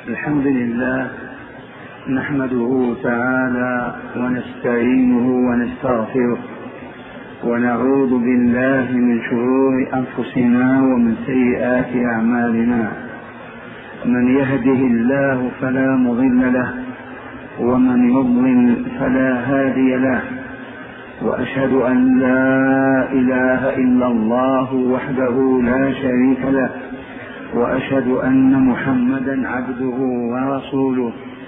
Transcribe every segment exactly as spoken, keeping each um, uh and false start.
الحمد لله نحمده تعالى ونستعينه ونستغفره ونعوذ بالله من شرور أنفسنا ومن سيئات أعمالنا. من يهده الله فلا مضل له ومن يضلل فلا هادي له، وأشهد أن لا إله إلا الله وحده لا شريك له، وأشهد أن محمدا عبده ورسوله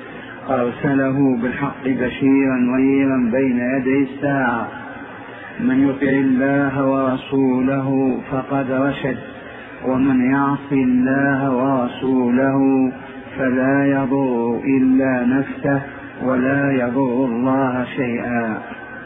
أرسله بالحق بشيرا ونذيرا بين يدي الساعة. من يطع الله ورسوله فقد رشد، ومن يعص الله ورسوله فلا يضر إلا نفسه ولا يضر الله شيئا.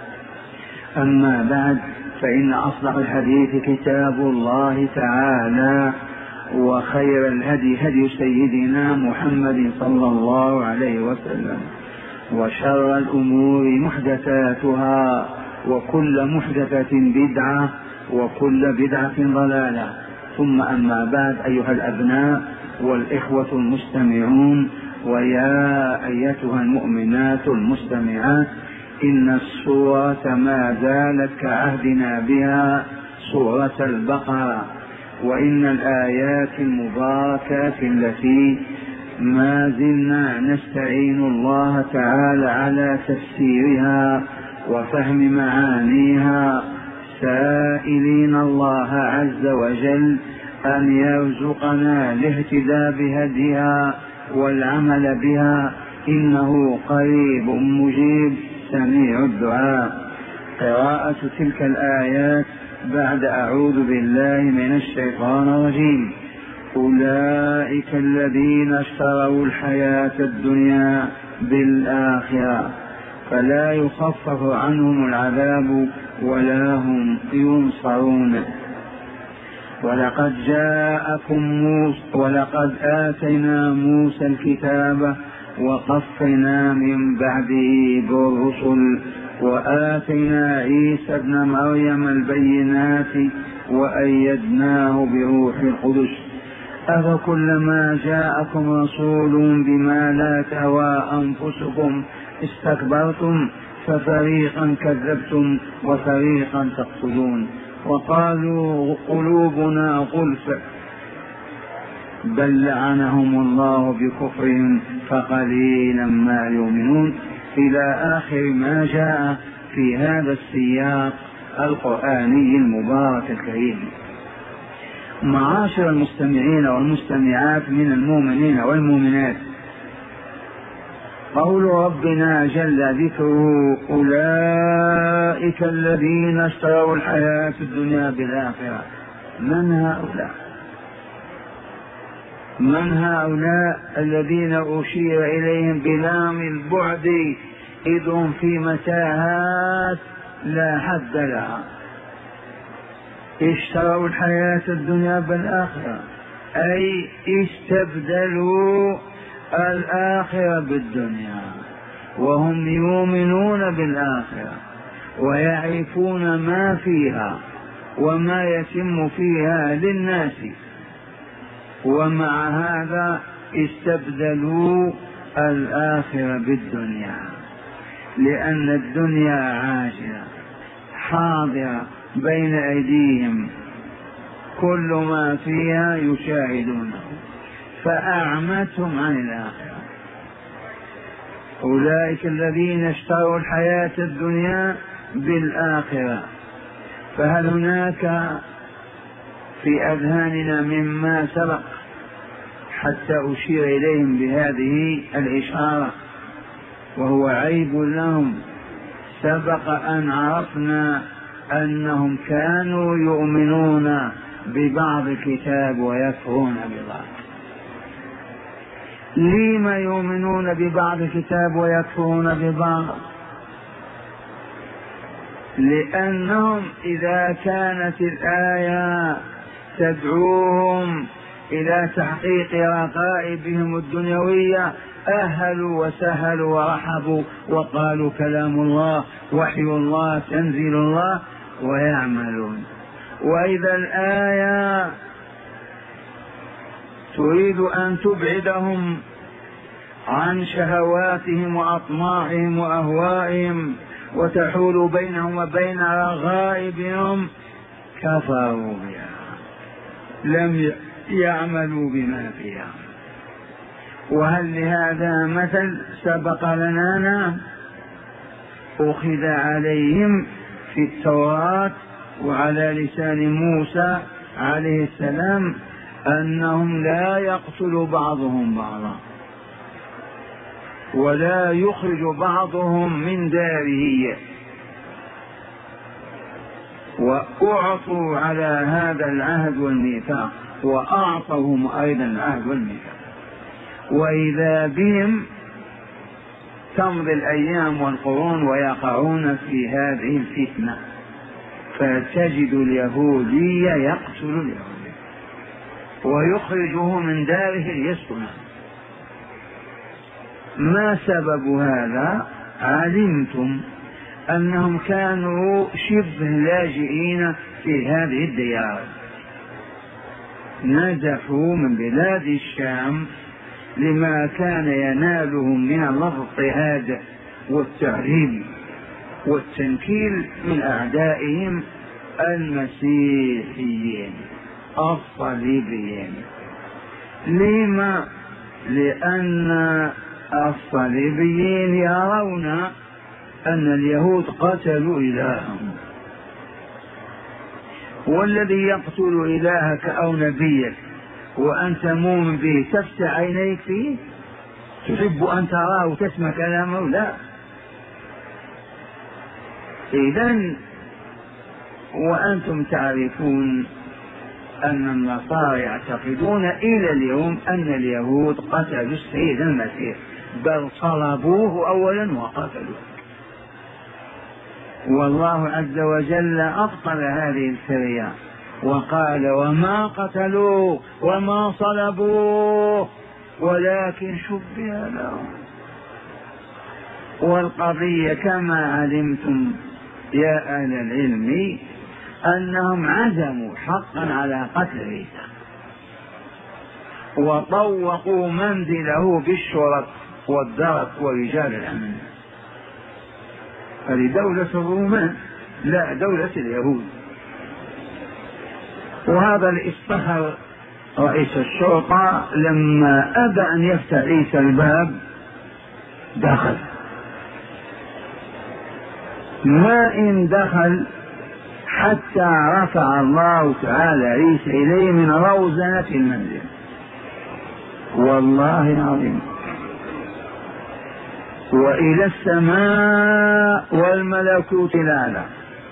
أما بعد، فإن أصدق الحديث كتاب الله تعالى، وخير الهدي هدي سيدنا محمد صلى الله عليه وسلم، وشر الأمور محدثاتها، وكل محدثة بدعة، وكل بدعة ضلالة. ثم أما بعد، أيها الأبناء والإخوة المستمعون، ويا أيتها المؤمنات المستمعات، إن السورة ما زالت كعهدنا بها سورة البقرة، وإن الآيات المباركات التي ما زلنا نستعين الله تعالى على تفسيرها وفهم معانيها، سائلين الله عز وجل أن يرزقنا الاهتداء بهديها والعمل بها، إنه قريب مجيب سميع الدعاء. قراءة تلك الآيات بعد أعوذ بالله من الشيطان الرجيم. أولئك الذين اشتروا الحياة الدنيا بالآخرة فلا يخفف عنهم العذاب ولا هم ينصرون. ولقد جاءكم موسى ولقد آتينا موسى الكتاب وقفنا من بعده بالرسل، وآتينا عيسى ابن مريم البينات وأيدناه بروح القدس. أفكلما جاءكم رسول بما لا تهوى أنفسكم استكبرتم ففريقا كذبتم وفريقا تقتلون، وقالوا قلوبنا غلف بل لعنهم الله بكفرهم فقليلا ما يؤمنون، إلى آخر ما جاء في هذا السياق القرآني المبارك الكريم. معاشر المستمعين والمستمعات من المؤمنين والمؤمنات، قول ربنا جل ذكره: أولئك الذين اشتروا الحياة الدنيا بالآخرة. من هؤلاء؟ من هؤلاء الذين أشير إليهم بلام البعد إذ هم في متاهات لا حد لها؟ اشتروا الحياة الدنيا بالآخرة، أي استبدلوا الآخرة بالدنيا، وهم يؤمنون بالآخرة ويعرفون ما فيها وما يتم فيها للناس، ومع هذا استبدلوا الآخرة بالدنيا، لأن الدنيا عاجلة حاضرة بين أيديهم، كل ما فيها يشاهدونه، فأعمتهم عن الآخرة. أولئك الذين اشتروا الحياة الدنيا بالآخرة. فهل هناك في أذهاننا مما سبق حتى أشير إليهم بهذه الإشارة وهو عيب لهم؟ سبق أن عرفنا أنهم كانوا يؤمنون ببعض الكتاب ويكفرون ببعض. لما يؤمنون ببعض الكتاب ويكفرون ببعض؟ لأنهم إذا كانت الآية تدعوهم إلى تحقيق رغائبهم الدنيوية أهلوا وسهلوا ورحبوا وقالوا كلام الله، وحي الله، تنزيل الله، ويعملون. وإذا الآية تريد أن تبعدهم عن شهواتهم وأطماعهم وأهوائهم وتحول بينهم وبين رغائبهم كفروا بها، لم يعملوا بما فيها. وهل لهذا مثل سبق لنا؟ نعم، أخذ عليهم في التوراة وعلى لسان موسى عليه السلام أنهم لا يقتل بعضهم بعضا ولا يخرج بعضهم من داره، وأعطوا على هذا العهد والميثاق، وأعطوهم أيضا العهد والميثاق. وإذا بهم تمضي الأيام والقرون ويقعون في هذه الفتنة، فتجد اليهودي يقتل اليهودي ويخرجه من داره ليسكن. ما سبب هذا؟ علمتم أنهم كانوا شبه لاجئين في هذه الديار، نزحوا من بلاد الشام لما كان ينالهم من الاضطهاد والتعذيب والتنكيل من أعدائهم المسيحيين الصليبيين. لما؟ لأن الصليبيين يرون أن اليهود قتلوا إلههم، والذي يقتل إلهك أو نبيك وأنت مؤمن به تفتح عينيك فيه؟ تحب أن تراه وتسمع كلامه؟ لا. إذن وأنتم تعرفون أن النصارى يعتقدون إلى اليوم أن اليهود قتلوا السيد المسيح، بل صلبوه أولا وقتلوه. والله عز وجل أبطل هذه الفرية وقال: وما قتلوه وما صلبوه ولكن شبه لهم. والقضية كما علمتم يا أهل العلم أنهم عزموا حقا على قتل عيسى، وطوقوا منزله بالشرط والدرك ورجال الأمن. هذه دولة الرومان، لا دولة اليهود. وهذا اللي اصطهر رئيس الشرطة لما أبى أن يفتح عيسى الباب دخل. ما إن دخل حتى رفع الله تعالى عيسى إليه من روزنة المنزل، والله العظيم، وإلى السماء والملكوت الأعلى.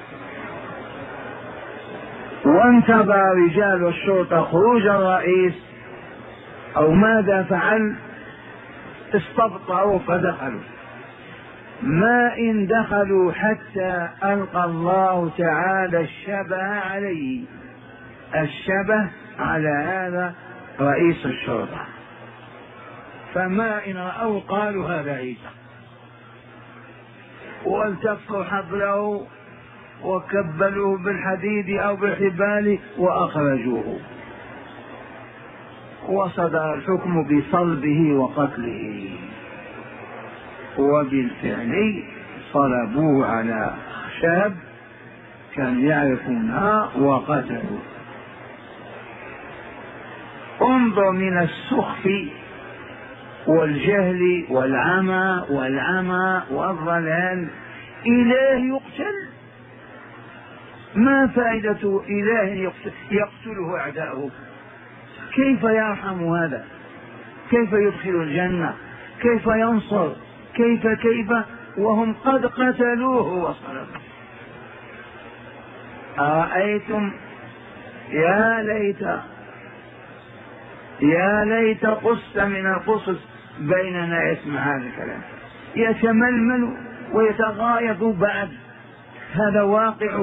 وانتظر رجال الشرطة خروج الرئيس، أو ماذا فعل؟ استبطأوا فدخلوا. ما إن دخلوا حتى ألقى الله تعالى الشبه عليه، الشبه على هذا رئيس الشرطة. فما إن رأوا قالوا هذا عيسى، والتفوا حبله وكبلوه بالحديد أو بالحبال وأخرجوه، وصدر الحكم بصلبه وقتله. وبالفعل صلبوه على خشب كانوا يعرفونها وقتلوا. انظر من السخف والجهل والعمى والعمى والضلال إله يقتل. ما فائدة إله يقتله أعداؤه؟ كيف يرحم هذا؟ كيف يدخل الجنة؟ كيف ينصر؟ كيف كيف وهم قد قتلوه وصلبوه؟ أرأيتم؟ يا ليت يا ليت قص من القصص بيننا يسمع هذا الكلام، يتململ ويتغايظ بعد. هذا واقعك.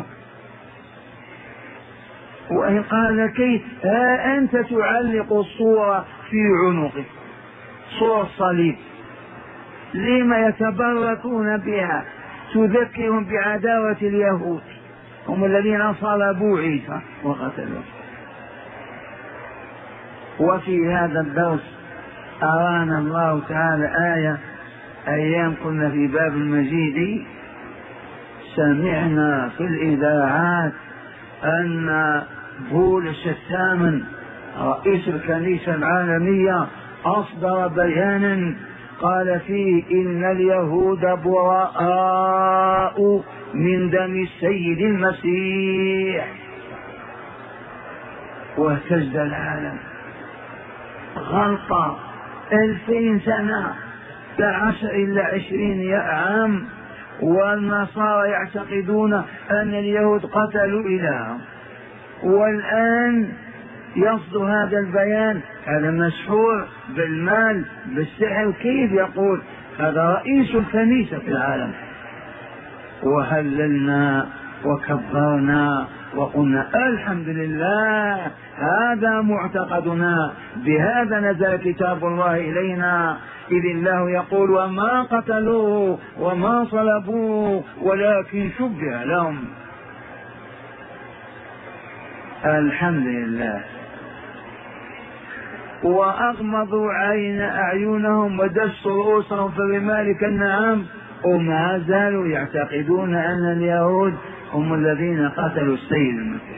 وإن قال كيف؟ ها أنت تعلق الصورة في عنقك، صورة الصليب، لما يتبركون بها؟ تذكرهم بعداوة اليهود، هم الذين صلبوا عيسى وقتلوه. وفي هذا الدرس أرانا الله تعالى آية أيام كنا في باب المجيد سمعنا في الإذاعات أن بولس الثامن رئيس الكنيسة العالمية أصدر بيانا قال فيه إن اليهود براء من دم السيد المسيح، واهتز العالم. غلطة ألفين سنة لا عشر إلا عشرين عام، والنصارى يعتقدون أن اليهود قتلوا إلههم، والآن يصدر هذا البيان. هذا مسحور بالمال بالسحر، كيف يقول هذا رئيس الكنيسة في العالم؟ وهللنا وكبرنا وقلنا الحمد لله، هذا معتقدنا، بهذا نزل كتاب الله إلينا، إذ الله يقول وما قتلوه وما صلبوه ولكن شبه لهم. الحمد لله. وأغمضوا عين أعينهم ودسوا رؤوسهم في الرمال كالنعام، وما زالوا يعتقدون أن اليهود هم الذين قتلوا السيد المسيح.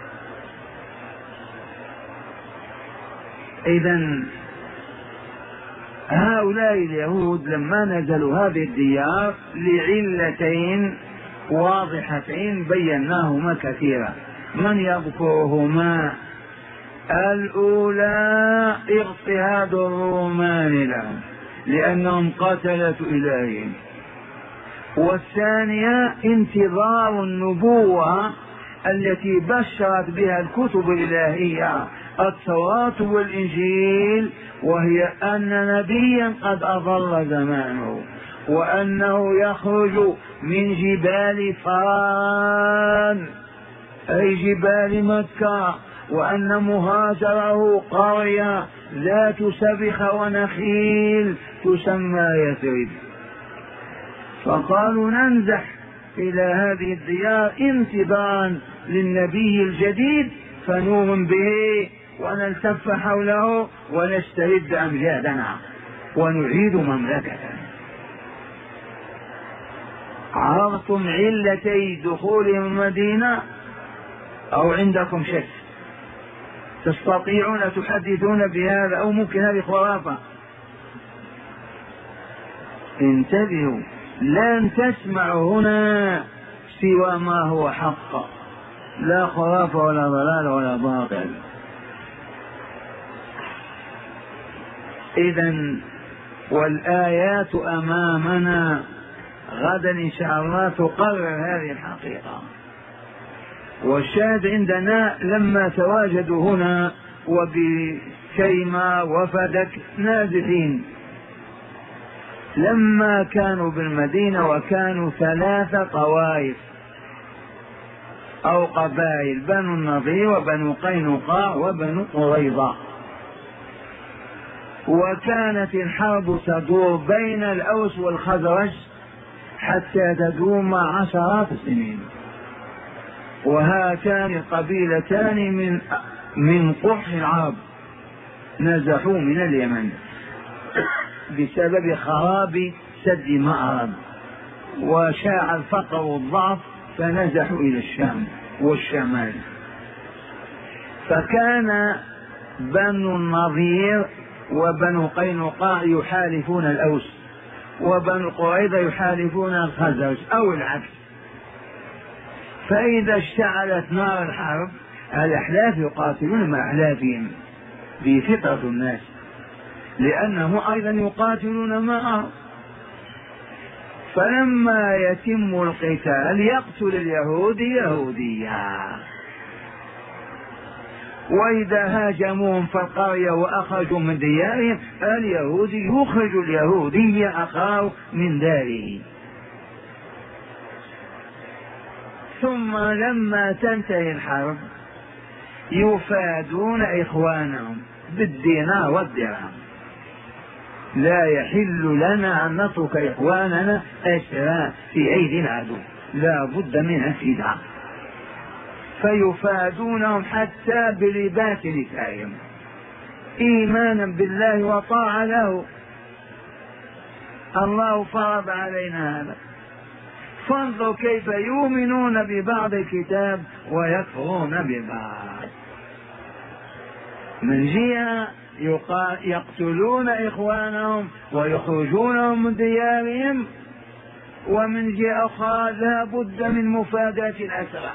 إذن هؤلاء اليهود لما نزلوا هذه الديار لعلتين واضحتين بيناهما كثيرا، من يذكرهما؟ الأولى اضطهاد الرومان لهم لأنهم قتلة إلههم، والثانية انتظار النبوة التي بشرت بها الكتب الإلهية التوراة والإنجيل، وهي أن نبيا قد أضل زمانه، وأنه يخرج من جبال فران أي جبال مكة، وأن مهاجره قرية ذات سبخ ونخيل تسمى يثرب. فقالوا ننزح إلى هذه الديار انتظارا للنبي الجديد فنؤمن به ونلتف حوله ونسترد أمجادنا ونعيد مملكتنا. عرفتم علتي دخولهم المدينة أو عندكم شك؟ تستطيعون تحدثون بهذا أو ممكن هذه خرافة؟ انتبهوا، لن تسمعوا هنا سوى ما هو حق، لا خرافة ولا ضلال ولا باطل. إذن والآيات أمامنا، غدا إن شاء الله تقرر هذه الحقيقة. والشاهد عندنا لما تواجدوا هنا وبكيمة وفدك نازحين، لما كانوا بالمدينة وكانوا ثلاث طوائف أو قبائل، بنو النضير وبنو قينقاع وبنو قريظة، وكانت الحرب تدور بين الأوس والخزرج حتى تدوم عشرات السنين. وهاتان القبيلتان من من قرح العرب نزحوا من اليمن بسبب خراب سد مأرب، وشاع الفقر والضعف فنزحوا إلى الشام والشمال. فكان بنو النضير وبنو قينقاع يحالفون الأوس، وبنو قريظة يحالفون الخزرج أو العكس. فإذا اشتعلت نار الحرب الأحلاف يقاتلون مع أحلافهم بفطرة الناس، لأنهم أيضا يقاتلون معهم. فلما يتم القتال يقتل اليهودي يهوديا، وإذا هاجموهم في القرية وأخرجوا من ديارهم اليهودي يخرج اليهودي أخاه من داره. ثم لما تنتهي الحرب يفادون إخوانهم بالدينار والدرهم. لا يحل لنا أن نترك إخواننا أسرى في أيدي العدو، لا بد من الفداء. فيفادونهم حتى بلباس نسائهم، إيمانا بالله وطاعة له. الله فرض علينا هذا. فانظروا كيف يؤمنون ببعض الكتاب ويكفرون ببعض. من جهة يقتلون إخوانهم ويخرجونهم من ديارهم، ومن جهة أخرى لا بد من مفاداة الأسرى.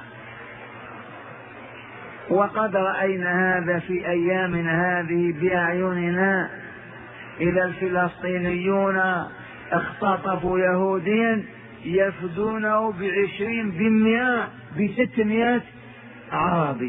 وقد رأينا هذا في أيامنا هذه بأعيننا. إذا الفلسطينيون اختطفوا يهوديا يفدونه بعشرين بالمئة بستمائة عربي.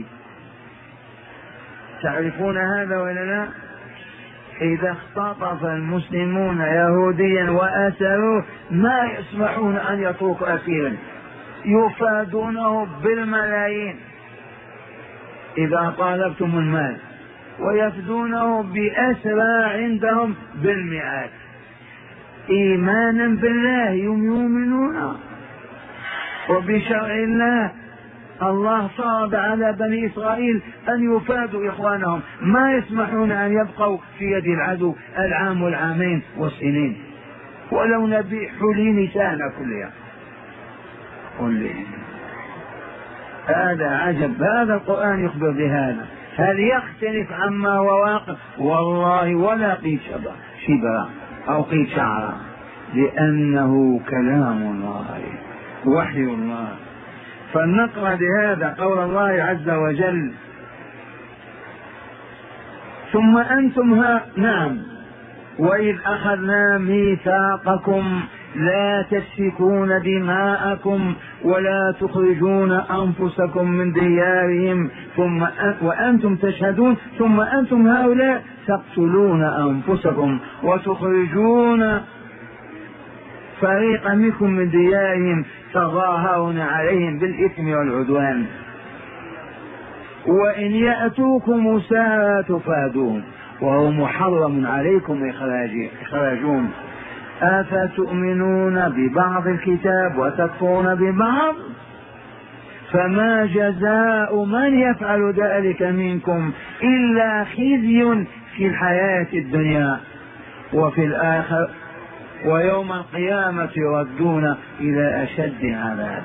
تعرفون هذا ولا لا؟ إذا اختطف المسلمون يهوديا وأسروه ما يسمحون أن يتركوا أسيرا، يفادونه بالملايين إذا طالبتم المال، ويفدونه بأسرى عندهم بالمئات. إيمانا بالله يؤمنون وبشرع الله. الله فرض على بني إسرائيل أن يفادوا إخوانهم، ما يسمحون أن يبقوا في يد العدو العام والعامين والسنين، ولو نبيع حلي نساءنا كلها. قل هذا عجب. هذا القرآن يخبر بهذا. هل يختلف عما هو واقع؟ والله ولا قيد شبرا أو قيد شعرا، لأنه كلام الله وحي الله. فلنقرأ بهذا قول الله عز وجل: ثم أنتم ها نعم وإذ أخذنا ميثاقكم لا تسفكون دماءكم ولا تخرجون أنفسكم من ديارهم ثم وأنتم تشهدون ثم أنتم هؤلاء تقتلون أنفسكم وتخرجون فريقا منكم من ديارهم تظاهرون عليهم بالإثم والعدوان وإن يأتوكم أسارى تفادون وهو محرم عليكم إخراجهم أفتؤمنون ببعض الكتاب وتكفرون ببعض فما جزاء من يفعل ذلك منكم إلا خزي في الحياة الدنيا وفي الآخرة ويوم القيامة يردون إلى أشد عذاب.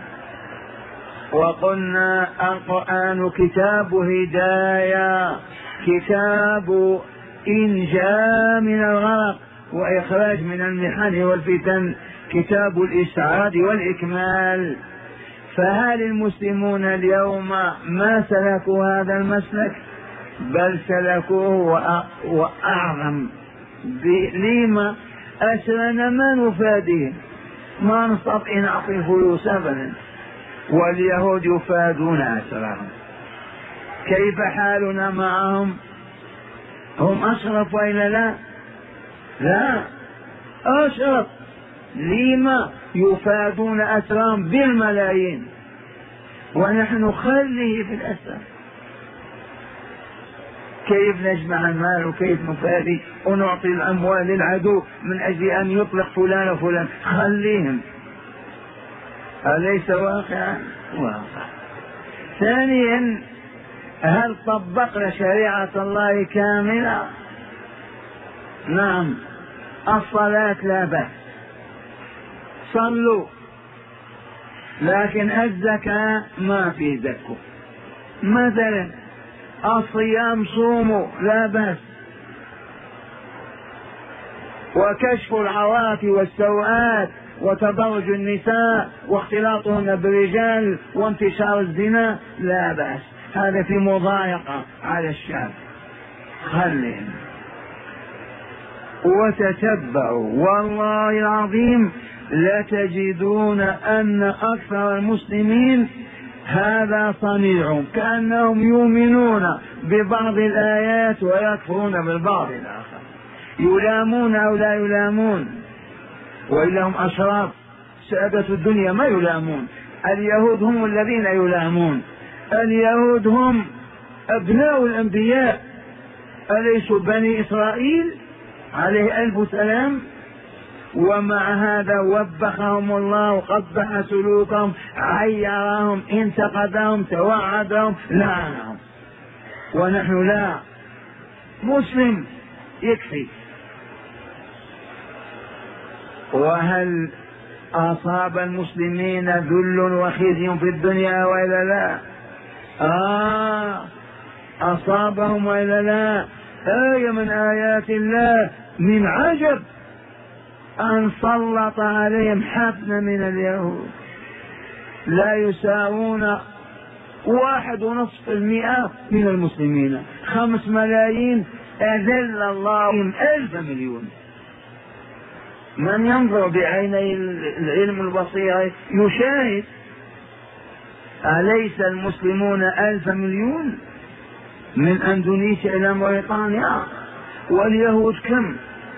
وقلنا القرآن كتاب هداية، كتاب إنجاء من الغرق وإخراج من المحن والفتن، كتاب الإسعاد والإكمال. فهل المسلمون اليوم ما سلكوا هذا المسلك؟ بل سلكوه وأعظم. لما أسرنا ما نفاديه، ما نستطيع نعطي فلوس أبدا، واليهود يفادون أسرهم. كيف حالنا معهم؟ هم أشرف وإلا لا؟ لا أشرف. لما يفادون أسرهم بالملايين ونحن نخليه في الأسر؟ كيف نجمع المال وكيف نفادي ونعطي الأموال للعدو من أجل أن يطلق فلان وفلان؟ خليهم. أليس واقعا؟ واقع. ثانيا، هل طبقنا شريعة الله كاملة؟ نعم. الصلاة لا بأس، صلوا، لكن الزكاة ما في زكوا. مثلا الصيام صوموا لا بأس، وكشف العورات والسوءات وتبرج النساء واختلاطهن بالرجال وانتشار الزنا لا بأس. هذا في مضايقة على الشعب. خلهم وتتبعوا والله العظيم لتجدون أن أكثر المسلمين هذا صنيعهم، كأنهم يؤمنون ببعض الآيات ويكفرون بالبعض الآخر. يلامون أو لا يلامون، وإلا هم أشراف سادة الدنيا ما يلامون. اليهود هم الذين يلامون. اليهود هم أبناء الأنبياء، أليسوا بني إسرائيل عليه ألف سلام؟ ومع هذا وبخهم الله وقبح سلوكهم، عيرهم، انتقدهم، توعدهم، لعنهم. ونحن لا. مسلم يكفي. وهل أصاب المسلمين ذل وخزي في الدنيا وإلا لا؟ آه أصابهم وإلا لا؟ آية من آيات الله. من عجب أن سلط عليهم حفنة من اليهود لا يساوون واحد ونصف المئة من المسلمين. خمس ملايين أذل الله ألف مليون. من ينظر بعيني العلم البصير يشاهد. أليس المسلمون ألف مليون من أندونيسيا إلى موريتانيا؟ واليهود كم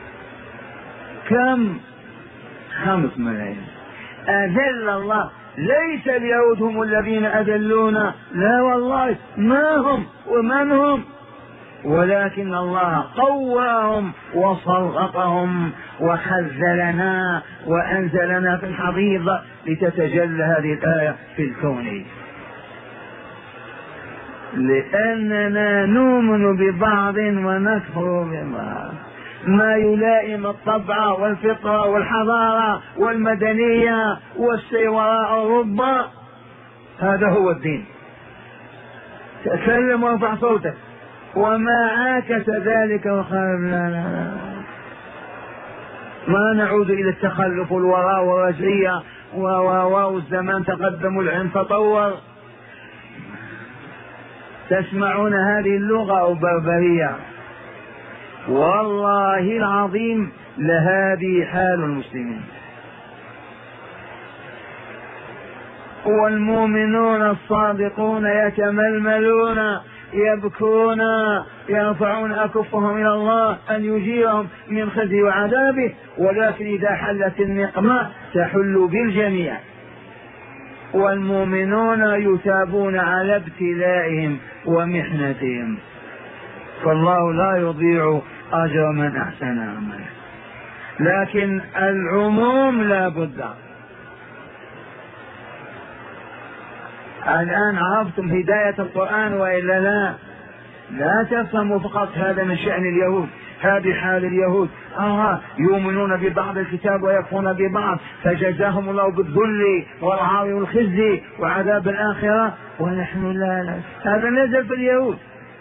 كم خمس ملايين. أذل الله. ليس اليهود هم الذين أذلونا، لا والله، ما هم ومن هم، ولكن الله قواهم وسلطهم وخذلنا وأنزلنا في الحضيض لتتجلى هذه الآية في الكون، لأننا نؤمن ببعض ونكفر ببعض. ما يلائم الطبع والفطرة والحضارة والمدنية والسير وراء أوروبا، هذا هو الدين. تكلم وارفع صوتك، وما عاكس ذلك وخالف. لا لا لا، ما نعود إلى التخلف والوراء والرجعية والزمان تقدم والعلم تطور. تسمعون هذه اللغة أو بربرية؟ والله العظيم لهذه حال المسلمين. والمؤمنون الصادقون يتململون يبكون يرفعون أكفهم إلى الله أن يجيرهم من خزي وعذابه، ولكن إذا حلت النقمة تحل بالجميع. والمؤمنون يثابون على ابتلائهم ومحنتهم، فالله لا يضيع أجر من أحسن عملا. لكن العموم لا بد. الآن عرفتم هداية القرآن وإلا لا؟ لا تفهموا فقط هذا من شأن اليهود، هذه حال اليهود. آه يؤمنون ببعض الكتاب ويكفرون ببعض، فجزاهم الله بالذل والعار والخزي وعذاب الآخرة، ونحن لا لا. هذا نزل في اليهود،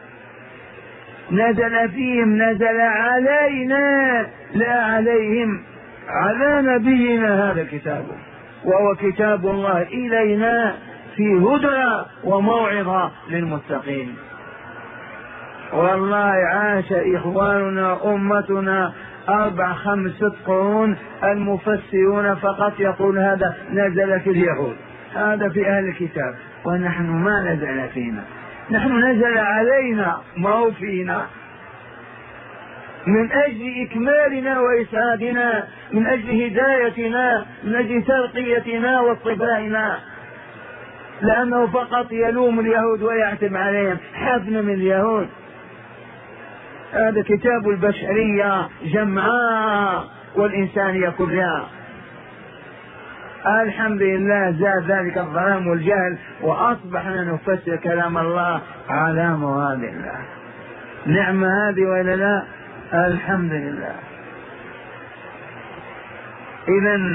نزل فيهم، نزل علينا لا عليهم، على نبينا هذا الكتاب، وهو كتاب الله إلينا في هدى وموعظة للمتقين. والله عاش إخواننا أمتنا أربع خمس ست قرون المفسرون فقط يقول هذا نزل في اليهود، هذا في أهل الكتاب، ونحن ما نزل فينا، نحن نزل علينا ما هو فينا، من أجل إكمالنا وإسعادنا، من أجل هدايتنا، من أجل ترقيتنا واصطفائنا. لأنه فقط يلوم اليهود ويعتب عليهم، حفن من اليهود. هذا كتاب البشرية جمعاء والإنسانية كلها. الحمد لله زاد ذلك الظلام والجهل، وأصبحنا نفسر كلام الله على مراد الله. نعمة هذه ولا لا؟ الحمد لله. إذن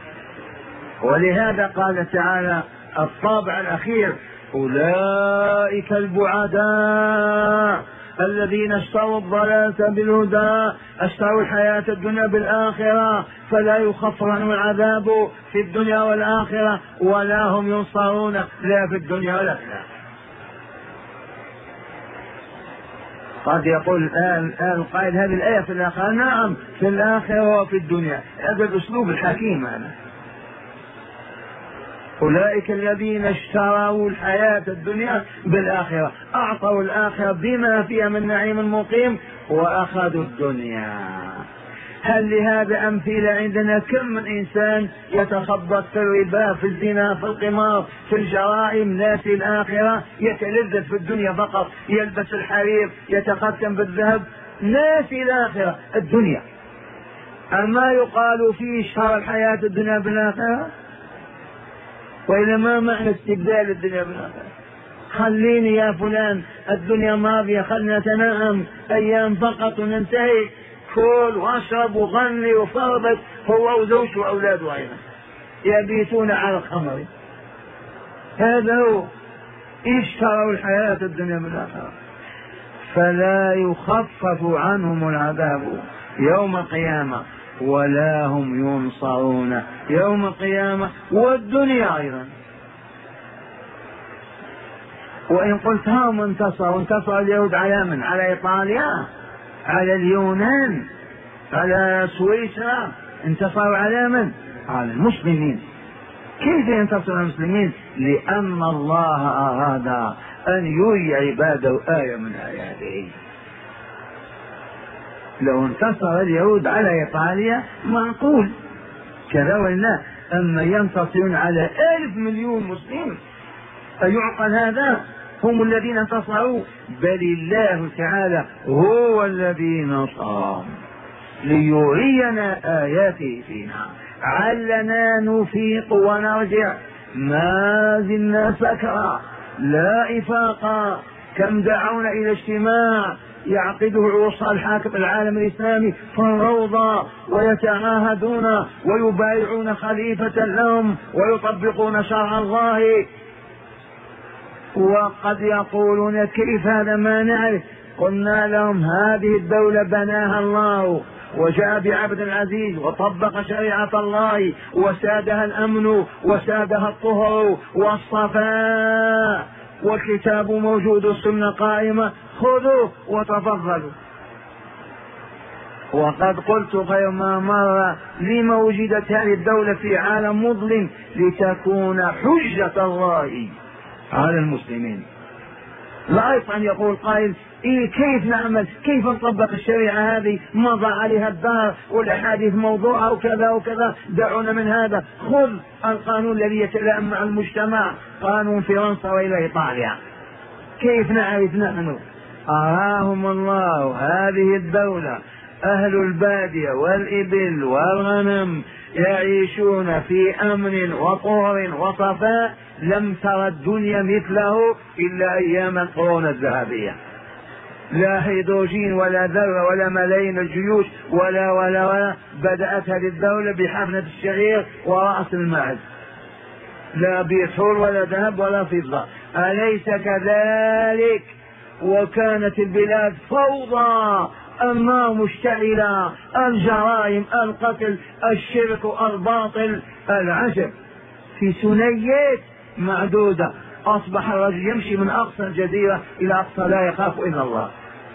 ولهذا قال تعالى الطابع الأخير: أولئك البعداء الذين اشتروا الضلالة بالهدى، اشتروا الحياة الدنيا بالآخرة، فلا يخفف عنهم العذاب في الدنيا والآخرة ولا هم ينصرون لا في الدنيا ولا في الآخرة. قد يقول الآن القائل هذه الآية في الآخرة، نعم في الآخرة وفي الدنيا، هذا الأسلوب الحكيم. أنا أولئك الذين اشتروا الحياة الدنيا بالآخرة، أعطوا الآخرة بما فيها من نعيم مقيم وأخذوا الدنيا. هل لهذا أمثلة عندنا؟ كم من إنسان يتخبط في الربا، في الزنا، في القمار، في الجرائم، ناسي الآخرة، يتلذذ في الدنيا فقط، يلبس الحرير، يتختم بالذهب، ناسي الآخرة. الدنيا أما يقال فيه اشترى الحياة الدنيا بالآخرة؟ وإلى ما معنى استبدال الدنيا بالآخرة؟ خليني يا فلان، الدنيا ماضية، خلنا نتناءم أيام فقط وننتهي. كل واشرب وغني وفربت هو وزوجته وأولاده أيضا يبيتون على الخمر. هذا هو اشتروا الحياة الدنيا بالآخرة، فلا يخفف عنهم العذاب يوم القيامة ولا هم ينصرون يوم القيامة والدنيا أيضا. وإن قلت هم انتصروا، انتصر اليهود على من؟ على إيطاليا، على اليونان، على سويسرا، انتصروا على من؟ على المسلمين. كيف ينتصر المسلمين؟ لأن الله أراد أن يري عباده آية من آياته. لو انتصر اليهود على إيطاليا معقول كذا ولا، أما ينتصرون على ألف مليون مسلم أيعقل هذا؟ هم الذين انتصروا، بل الله تعالى هو الذي نصرهم ليرينا آياته فينا علنا نفيق ونرجع. ما زلنا سكرى لا إفاقا. كم دعونا إلى اجتماع يعقده عروس الحاكم العالم الإسلامي في الروضة ويتعاهدون ويبايعون خليفة لهم ويطبقون شرع الله، وقد يقولون كيف هذا؟ ما نعرف. قلنا لهم هذه الدولة بناها الله وجاء بعبد العزيز وطبق شريعة الله وسادها الأمن وسادها الطهر والصفاء، والكتاب موجود، السنة قائمة، خذوه وتفضلوا. وقد قلت غير ما مر لما وجدت هذه الدولة في عالم مظلم؟ لتكون حجة الله على المسلمين. لا يصح أن يقول قائل إيه كيف نعمل، كيف نطبق الشريعة هذه، مضى عليها الدار والأحاديث موضوعة وكذا وكذا، دعونا من هذا. خذ القانون الذي يتلائم مع المجتمع، قانون فرنسا وإلى إيطاليا. كيف نعرف نحن؟ أراهم الله هذه الدولة، أهل البادية والإبل والغنم يعيشون في أمن وطهر وصفاء، لم ترى الدنيا مثله إلا أيام القرون الذهبية. لا هيدروجين ولا ذرة ولا ملايين الجيوش ولا ولا ولا. بدأت هذه الدولة بحفنة الشعير ورأس الماعز، لا بترول ولا ذهب ولا فضة. أليس كذلك؟ وكانت البلاد فوضى، النار مشتعلة، الجرائم، القتل، الشرك، الباطل، العجب. في ثنيات معدودة أصبح الرجل يمشي من أقصى الجزيرة إلى أقصى لا يخاف إلا الله.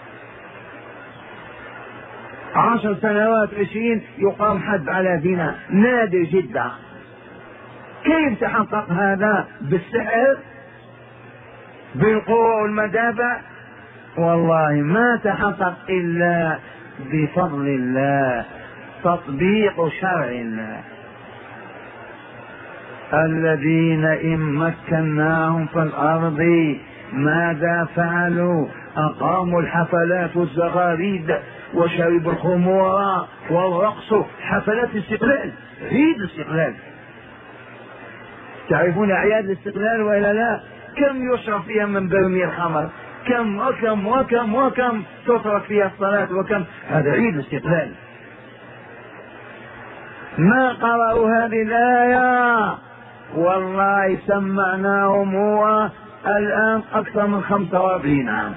عشر سنوات عشرين يقام حد على زنا، نادر جدا. كيف تحقق هذا؟ بالسحر؟ بالقوة والمدافع؟ والله ما تحقق إلا بفضل الله، تطبيق شرع الله. الذين إن مكناهم في الأرض ماذا فعلوا؟ أقاموا الحفلات والزغاريد وشربوا الخمور والرقص. حفلات الاستقلال، عيد الاستقلال، تعرفون أعياد الاستقلال ولا لا؟ كم يشرب فيها من برميل خمر، كم وكم وكم وكم تترك فيها الصلاة وكم. هذا عيد الاستقلال. ما قرأوا هذه الآية؟ والله سمعناهم هو الآن أكثر من خمسة وأربعين عام،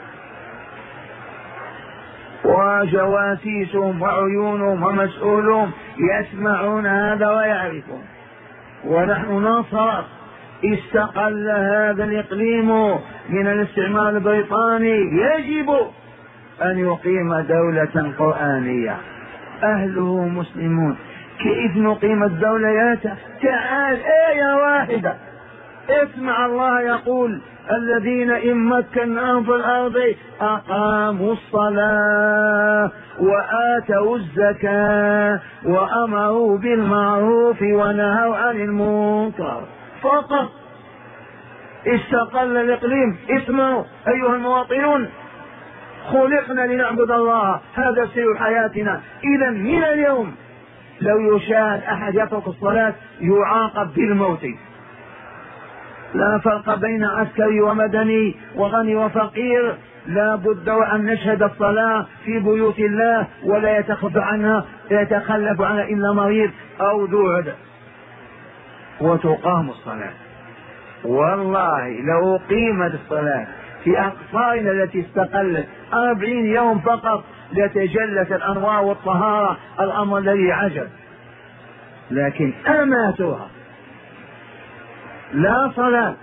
وجواسيسهم وعيونهم ومسؤولهم يسمعون هذا ويعرفون. ونحن نصر استقل هذا الإقليم من الاستعمار البريطاني، يجب أن يقيم دولة قرآنية أهله مسلمون. كيف نقيم الدولة يا تعال؟ آية واحدة اسمع الله يقول الذين إن مكناهم في الأرض أقاموا الصلاة وآتوا الزكاة وأمروا بالمعروف ونهوا عن المنكر. فقط استقل الإقليم. اسمعوا أيها المواطنون، خلقنا لنعبد الله، هذا سر حياتنا. إذا من اليوم لو يشاهد أحد يترك الصلاة يعاقب بالموت. لا فرق بين عسكري ومدني وغني وفقير، لا بد وأن نشهد الصلاة في بيوت الله ولا يتخلف عنها يتخلف عنها إلا مريض أو ذو عذر، وتقام الصلاة. والله لو قيمت الصلاة في أقصارنا التي استقلت أربعين يوم فقط لتجلت الأنوار والطهارة، الأمر الذي عجب، لكن أماتوها لا صلاة.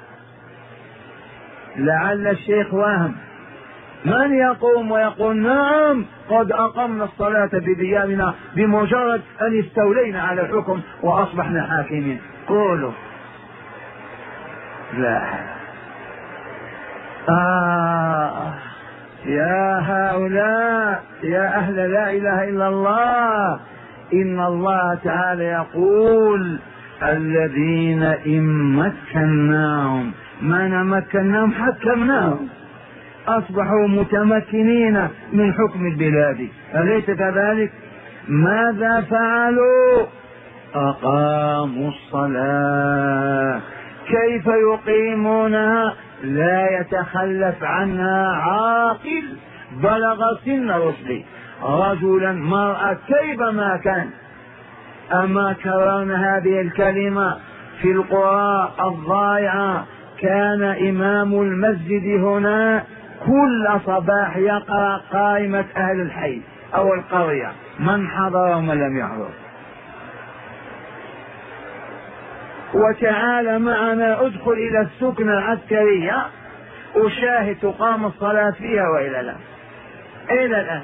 لعل الشيخ واهم من يقوم ويقول نعم قد أقمنا الصلاة بديارنا بمجرد أن استولينا على الحكم وأصبحنا حاكمين. قولوا لا. آه يا هؤلاء يا أهل لا إله إلا الله، إن الله تعالى يقول الذين إن مكناهم ما نمكناهم حكمناهم، أصبحوا متمكنين من حكم البلاد، أليس كذلك؟ ماذا فعلوا؟ أقاموا الصلاة. كيف يقيمونها؟ لا يتخلف عنها عاقل بلغ سن رشد، رجلا مرأة كيفما كان. أما كررنا هذه الكلمة في القرى الضائعة، كان إمام المسجد هنا كل صباح يقرأ قائمة أهل الحي أو القرية، من حضر ومن لم يحضر. وتعال معنا ادخل إلى السكنة العسكرية أشاهد تقام الصلاة فيها وإلى لا إلى الآن.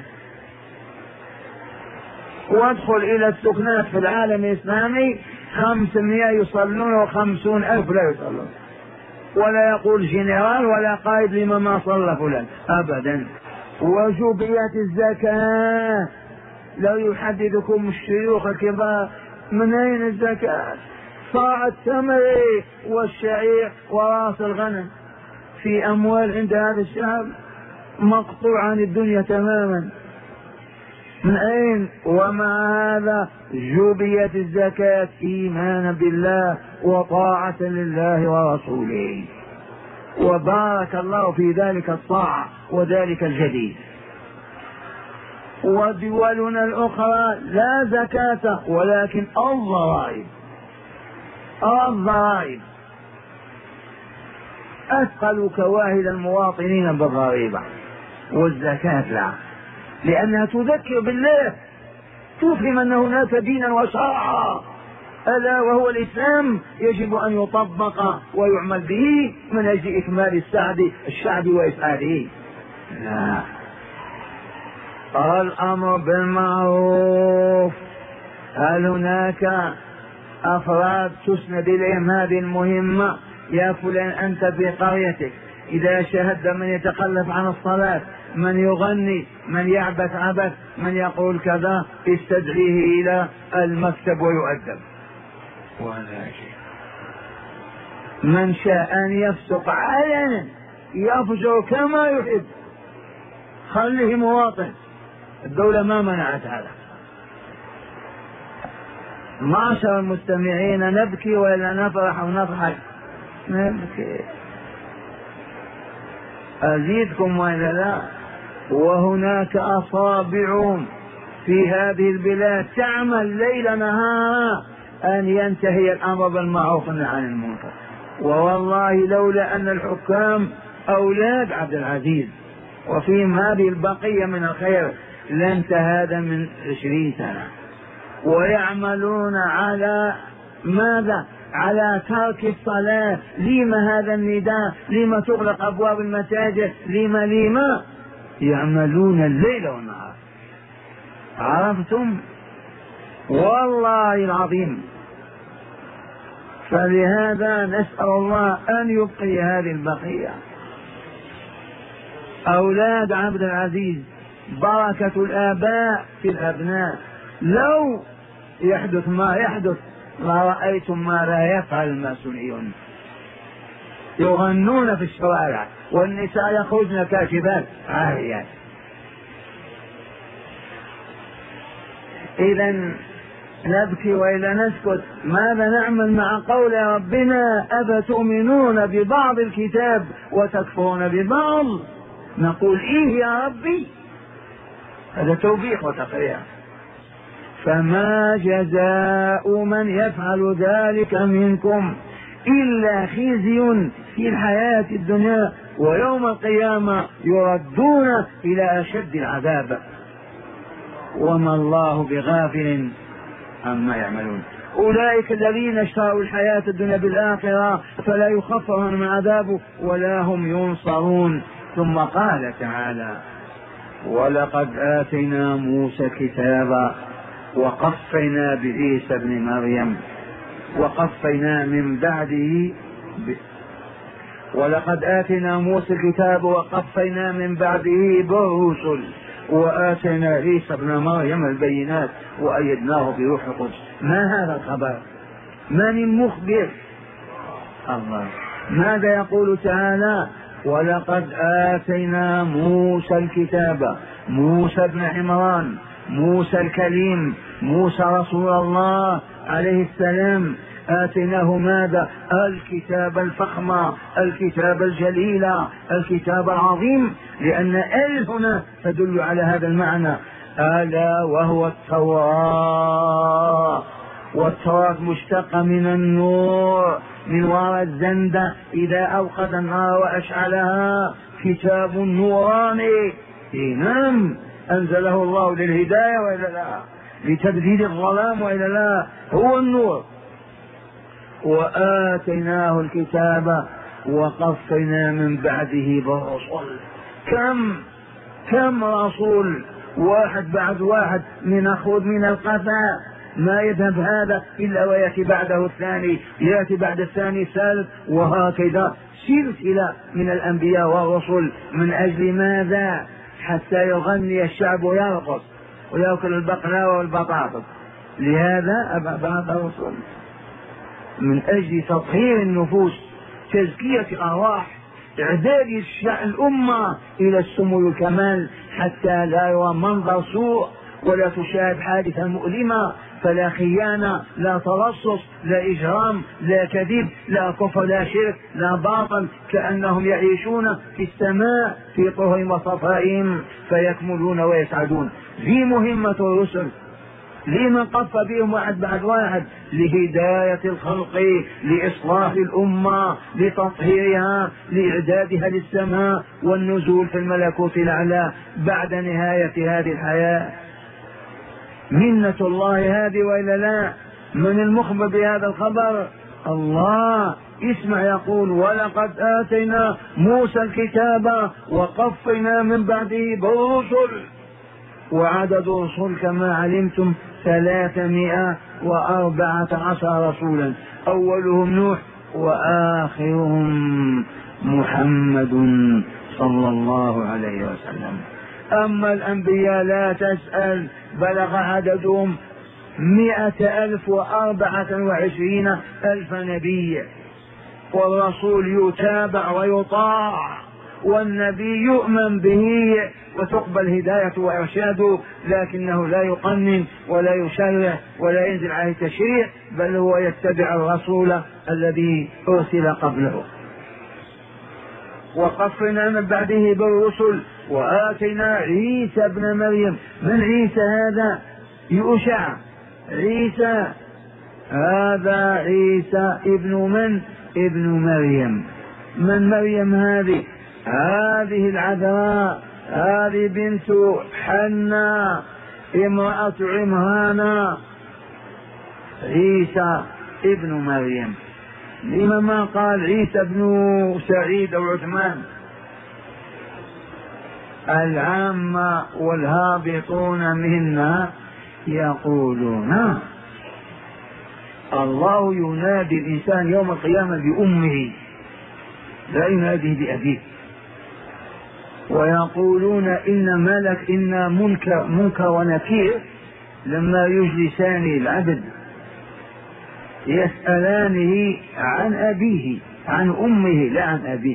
وادخل إلى السكنات في العالم الإسلامي خمسمائة يصلون وخمسون ألف لا يصلون، ولا يقول جنرال ولا قائد لما ما صلى فلان أبدا. وجوبيات الزكاة لو يحددكم الشيوخ الكبار من أين الزكاة؟ صاع التمر والشعير وراس الغنم في أموال عند هذا الشعب مقطوع عن الدنيا تماما، من أين؟ ومع هذا جوبيت الزكاة إيمانا بالله وطاعة لله ورسوله، وبارك الله في ذلك الطاعة وذلك الجديد. ودولنا الأخرى لا زكاة ولكن الضرائب، الضرائب أثقل كواهل المواطنين بالضريبة، والزكاة لا، لأنها تذكر بالله، تفهم أن هناك دينا وشرعا ألا وهو الإسلام يجب أن يطبق ويعمل به من أجل إكمال السعد الشعب وإسعاده. لا، الأمر بالمعروف. هل هناك أفراد تسند إليهم هذه المهمة؟ يا فلان أنت في قريتك إذا شاهدت من يتخلف عن الصلاة، من يغني، من يعبث عبث، من يقول كذا، استدعيه إلى المكتب ويؤدب. ولا شيء. من شاء أن يفسق علنا يفجر كما يحب، خليه مواطن، الدولة ما منعت هذا. معشر المستمعين نبكي ولا نفرح ونضحك؟ نبكي. أزيدكم ولا لا؟ وهناك أصابع في هذه البلاد تعمل ليل نهارا أن ينتهي الأمر بالمعروف والنهي عن المنكر. ووالله لولا أن الحكام أولاد عبد العزيز وفيهم هذه البقية من الخير لانتهى هذا من عشرين سنة. ويعملون على ماذا؟ على ترك الصلاة. لما هذا النداء؟ لما تغلق أبواب المساجد؟ لما لما يعملون الليل والنهار؟ عرفتم؟ والله العظيم. فلهذا نسأل الله أن يبقي هذه البقية. أولاد عبد العزيز بركة الآباء في الأبناء. لو يحدث ما يحدث لرأيتم ما لا يفعل الماسونيون، يغنون في الشوارع والنساء يخرجن كاشفات عاريات. إذن نبكي وإلا نسكت؟ ماذا نعمل مع قول ربنا أفتؤمنون ببعض الكتاب وتكفرون ببعض؟ نقول إيه يا ربي؟ هذا توبيخ وتقريع. فما جزاء من يفعل ذلك منكم إلا خزي في الحياة الدنيا ويوم القيامة يردون إلى أشد العذاب وما الله بغافل عما يعملون. أولئك الذين اشتروا الحياة الدنيا بالآخرة فلا يخفف عنهم عذابه ولا هم ينصرون. ثم قال تعالى ولقد آتينا موسى كتابا وقفينا بعيسى ابن مريم وقفينا من بعده ب... ولقد آتينا موسى الكتاب وقفينا من بعده بالرسل وآتينا عيسى ابن مريم البينات وأيدناه بروح القدس. ما هذا الخبر؟ من المخبر؟ الله. ماذا يقول تعالى؟ ولقد آتينا موسى الكتاب، موسى بن عمران، موسى الكليم، موسى رسول الله عليه السلام، آتيناه ماذا؟ الكتاب الفخم، الكتاب الجليل، الكتاب العظيم، لأن ال هنا تدل على هذا المعنى، ألا وهو التوراة. والتوراة مشتقة من النور، من وراء الزندة إذا أوقد النار وأشعلها، كتاب نوراني. نعم، أنزله الله للهداية وإلا لا؟ لتبديد الظلام وإلا لا؟ هو النور. وآتيناه الكتاب وقفينا من بعده بالرسل. كم كم رسول، واحد بعد واحد، من أخذ من القفا، ما يذهب هذا إلا ويأتي بعده الثاني، يأتي بعد الثاني الثالث، وهكذا سلسلة من الأنبياء والرسل. من أجل ماذا؟ حتى يغني الشعب ويرقص ويأكل البقلاوة والبطاطس. لهذا بعث الرسل من أجل تطهير النفوس، تزكية الأرواح، إعداد الأمة إلى السمو والكمال، حتى لا يرى منظر سوء ولا تشاهد حادثة مؤلمة، فلا خيانة، لا تلصص، لا إجرام، لا كذب، لا كفر، لا شرك، لا باطل، كأنهم يعيشون في السماء في طهرهم وصفائهم فيكملون ويسعدون. ذي مهمة الرسل. لمن قف بهم واحد بعد واحد؟ لهداية الخلق، لإصلاح الأمة، لتطهيرها، لإعدادها للسماء والنزول في الملكوت الأعلى بعد نهاية هذه الحياة. منة الله هذه وإلا لا؟ من المخبر بهذا الخبر؟ الله. اسمع، يقول ولقد آتينا موسى الكتاب وقفينا من بعده بالرسل. وعدد الرسل كما علمتم ثلاثمائة وأربعة عشر رسولا، أولهم نوح وآخرهم محمد صلى الله عليه وسلم. أما الأنبياء لا تسأل، بلغ عددهم مئة ألف وأربعة وعشرين ألف نبي. والرسول يتابع ويطاع، والنبي يؤمن به وتقبل هدايته وإرشاده، لكنه لا يقنن ولا يشرع ولا ينزل عليه تشريع، بل هو يتبع الرسول الذي أرسل قبله. وقفنا من بعده بالرسل وآتينا عيسى ابن مريم. من عيسى هذا؟ يؤشع. عيسى هذا عيسى ابن من؟ ابن مريم. من مريم هذه؟ هذه العذراء، هذه بنت حنا امرأة عمران. عيسى ابن مريم. لما ما قال عيسى ابن سعيد أو عثمان؟ العامة والهابطون منا يقولون الله ينادي الإنسان يوم القيامة بأمه، لا يناديه بأبيه. ويقولون إن ملك إن منكر, منكر ونكير لما يجلسان العبد يسألانه عن أبيه، عن أمه لا عن أبيه.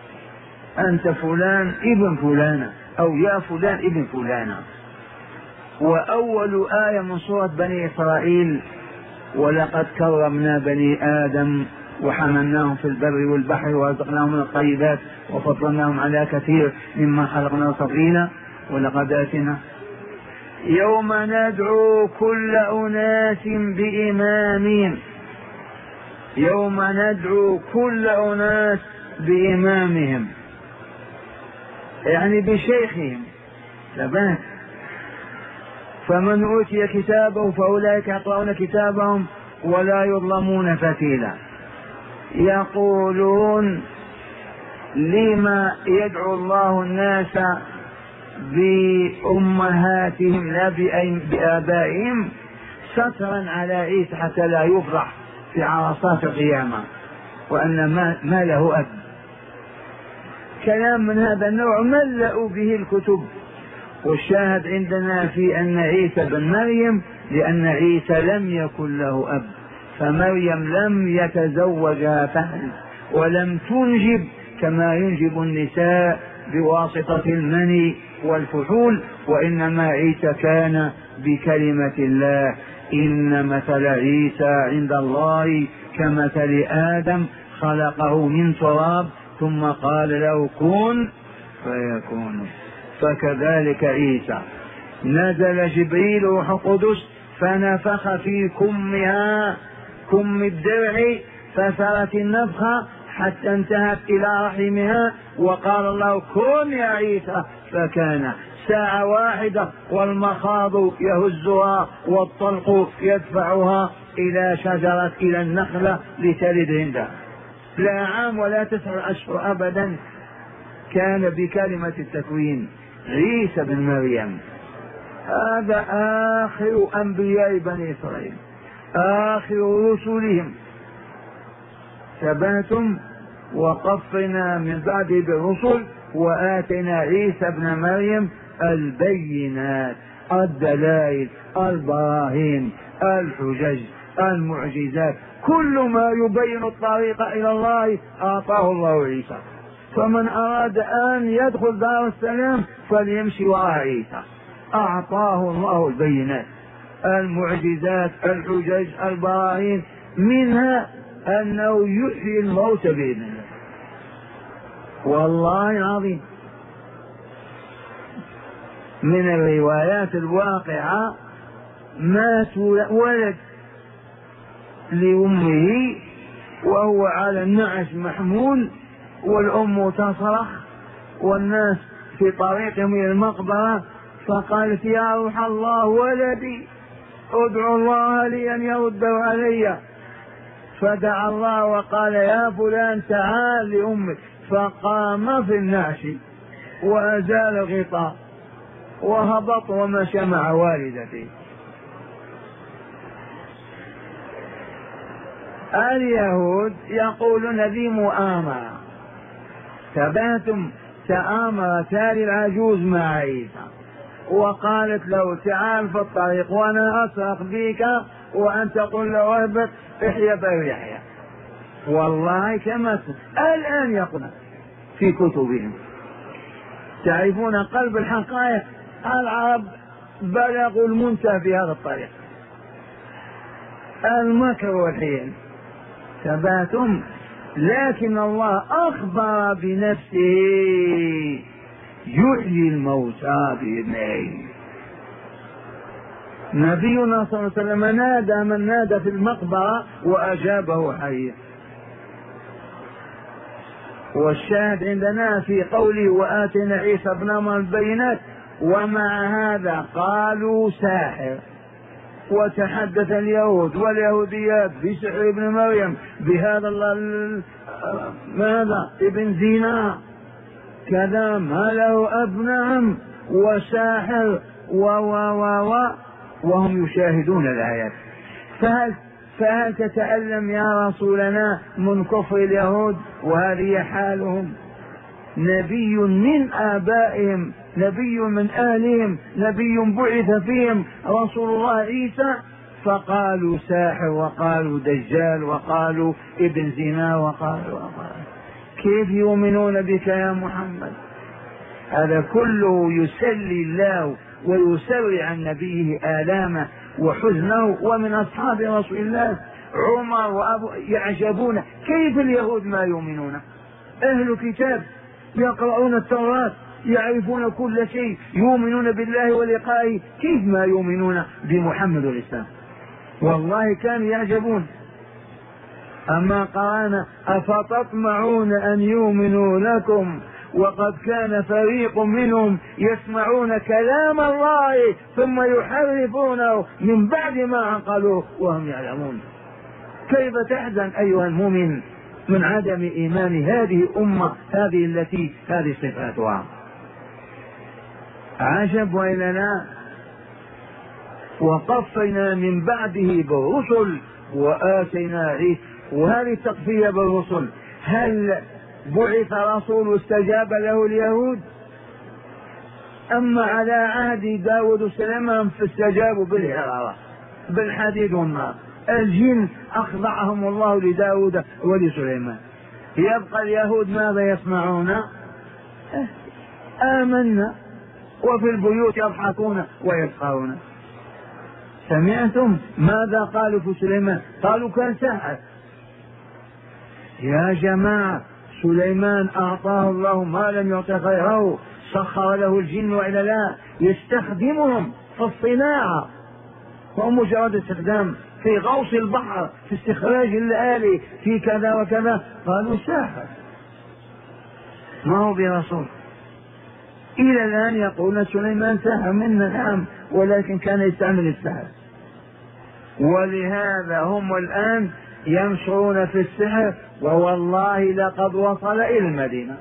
أنت فلان ابن فلانة، أو يا فلان ابن فلانة. وأول آية من سورة بني إسرائيل: ولقد كرمنا بني آدم وحملناهم في البر والبحر ورزقناهم من الطيبات وفضلناهم على كثير مما خلقنا تفضيلا ولقد آتنا يوم ندعو كل أناس بإمامهم. يوم ندعو كل أناس بإمامهم يعني بشيخهم. ثبات. فمن أوتي كتابه فأولئك يقرؤون كتابهم ولا يظلمون فتيلا. يقولون: لما يدعو الله الناس بأمهاتهم لا بآبائهم؟ سترا على عيسى حتى لا يفضح في عرصات القيامة وأن ما, ما له أب. كلام من هذا النوع ملأوا به الكتب. والشاهد عندنا في أن عيسى بن مريم، لأن عيسى لم يكن له أب، فمريم لم يتزوجها فهل ولم تنجب كما ينجب النساء بواسطة المني والفحول، وإنما عيسى كان بكلمة الله: إن مثل عيسى عند الله كمثل آدم خلقه من تراب ثم قال له كن فيكون. فكذلك عيسى نزل جبريل روح القدس فنفخ في كمها كم الدرع فسرت النفخة حتى انتهت إلى رحمها، وقال الله كن يا عيسى فكان. ساعة واحدة والمخاض يهزها والطلق يدفعها إلى شجرة إلى النخلة لتلد عندها. لا عام ولا تسع أشهر أبدا. كان بكلمة التكوين عيسى بن مريم. هذا آخر أنبياء بني إسرائيل، آخر رسلهم. ثباتم. وقفنا من بعده بالرسل وآتنا عيسى بن مريم البينات، الدلائل، البراهين، الحجج، المعجزات، كل ما يبين الطريق إلى الله أعطاه الله عيسى. فمن أراد أن يدخل دار السلام فليمشي وراء عيسى. أعطاه الله البينات، المعجزات، الحجج، البراهين، منها أنه يحيي الموت بإذن الله. والله العظيم من الروايات الواقعة: مات ولد لأمه وهو على النعش محمول والأم تصرخ والناس في طريقهم إلى المقبرة، فقالت: يا روح الله ولدي، ادعو الله لي أن يرده علي. فدعا الله وقال: يا فلان تعال لأمك. فقام في النعش وأزال الغطاء وهبط ومشى مع والدته. اليهود يقولون ذي مؤامرة. ثباتم. تآمر تالي العجوز مع عيسى وقالت له: تعال في الطريق وانا اصرخ بك وانت تقول له اهبط احيا فيحيى. والله كما الان يقول في كتبهم. تعرفون قلب الحقائق، العرب بلغوا المنتهى في هذا الطريق، المكر والحيل. ثباتم. لكن الله أخبر بنفسه يحيي الموتى بإذنه. نبينا صلى الله عليه وسلم نادى من نادى في المقبرة وأجابه حيا. والشاهد عندنا في قوله: وآتنا عيسى ابن مريم البينات. ومع هذا قالوا ساحر، وتحدث اليهود واليهوديات بسحر ابن مريم بهذا ماذا ابن زنا كذا ما له اب نعم وساحر و و و وهم يشاهدون الآيات. فهل فهل تتألم يا رسولنا من كفر اليهود وهذه حالهم؟ نبي من آبائهم، نبي من أهلهم، نبي بعث فيهم رسول الله عيسى، فقالوا ساحر وقالوا دجال وقالوا ابن زنا وقالوا, وقالوا. كيف يؤمنون بك يا محمد؟ هذا كله يسلي الله ويسرع عن نبيه آلامه وحزنه. ومن أصحاب رسول الله عمر وأبو يعجبون كيف اليهود ما يؤمنون، أهل كتاب يقرؤون التوراة يعرفون كل شيء يؤمنون بالله ولقائه، كيف ما يؤمنون بمحمد والإسلام؟ والله كانوا يعجبون. أما قرانا أفتطمعون أن يؤمنوا لكم وقد كان فريق منهم يسمعون كلام الله ثم يحرفونه من بعد ما عقلوه وهم يعلمون. كيف تحزن أيها المؤمن من عدم إيمان هذه الأمة هذه التي هذه صفاتها؟ عجب وإلا لا؟ وقفنا من بعده بالرسل وآتينا عيسى، وهذه التقفية بالرسل هل بعث رسول استجاب له اليهود؟ أما على عهد داود وسليمان فاستجابوا بالحرارة بالحديد والنار. الجن أخضعهم الله لداود ولسليمان. يبقى اليهود ماذا يسمعون؟ آمنا وفي البيوت يضحكون ويسخرون. سمعتم ماذا قالوا في سليمان؟ قالوا كان ساحر. يا جماعة سليمان أعطاه الله ما لم يعط غيره، سخر له الجن وإلا لا، يستخدمهم في الصناعة ومجرد استخدام في غوص البحر في استخراج الآلي في كذا وكذا. قالوا ساحر ما هو برسول. إلى الآن يقولون سليمان ساحر منا، نعم، ولكن كان يستعمل السحر. ولهذا هم الآن ينشرون في السحر، ووالله لقد وصل إلى المدينة.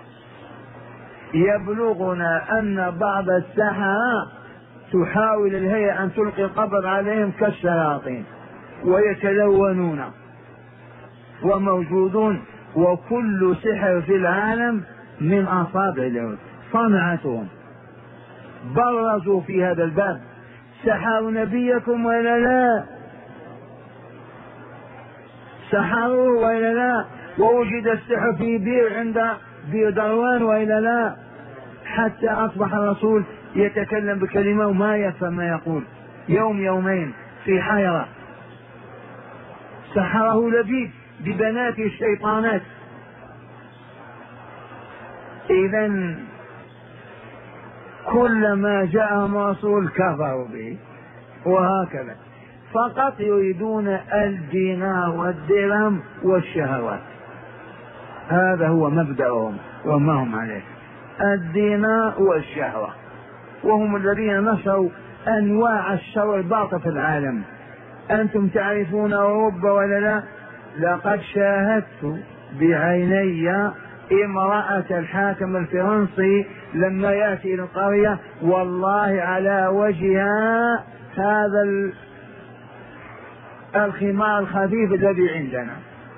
يبلغنا أن بعض السحرة تحاول الهيئة أن تلقي القبض عليهم كالشياطين ويتلونون وموجودون. وكل سحر في العالم من أصابع اليهود صنعتهم. برزوا في هذا الباب، سحروا نبيكم ولا لا؟ سحروا ولا لا؟ ووجد السحر في بير عند بير دروان ولا لا؟ حتى أصبح الرسول يتكلم بكلمة وما يفهم ما يقول، يوم يومين في حيرة. سحره لبيد ببنات الشيطانات. إذن كلما جاءهم رسول كفروا به، وهكذا فقط يريدون الدينار والدرهم والشهوات. هذا هو مبدأهم وما هم عليه، الدينار والشهوة. وهم الذين نشروا أنواع الشر الباطل في العالم. أنتم تعرفون أوروبا ولا لا؟ لقد شاهدت بعيني امرأة الحاكم الفرنسي لما يأتي إلى القرية، والله على وجهها هذا الخمار الخفيف الذي عندنا،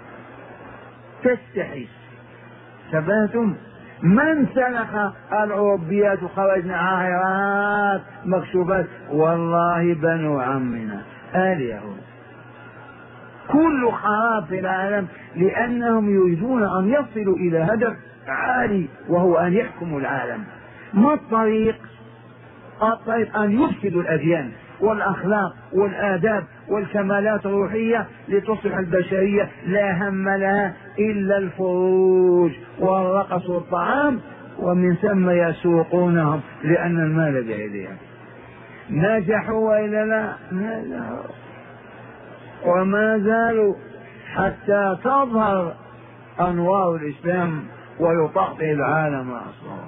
تستحي. ثباتم من سلخ الأوروبيات وخرجنا عاهرات مكشوفات؟ والله بنو عمنا اليهود. كل خراب في العالم لأنهم يريدون أن يصلوا إلى هدف عالي وهو أن يحكموا العالم. ما الطريق؟ الطريق أن يفسدوا الأديان والأخلاق والآداب والكمالات الروحية لتصبح البشرية لا هم لها إلا الفروج والرقص والطعام، ومن ثم يسوقونهم لأن المال بأيديهم. نجحوا وإلا لا؟ نجحوا وما زالوا حتى تظهر أنوار الإسلام ويطأطئ العالم أصلا.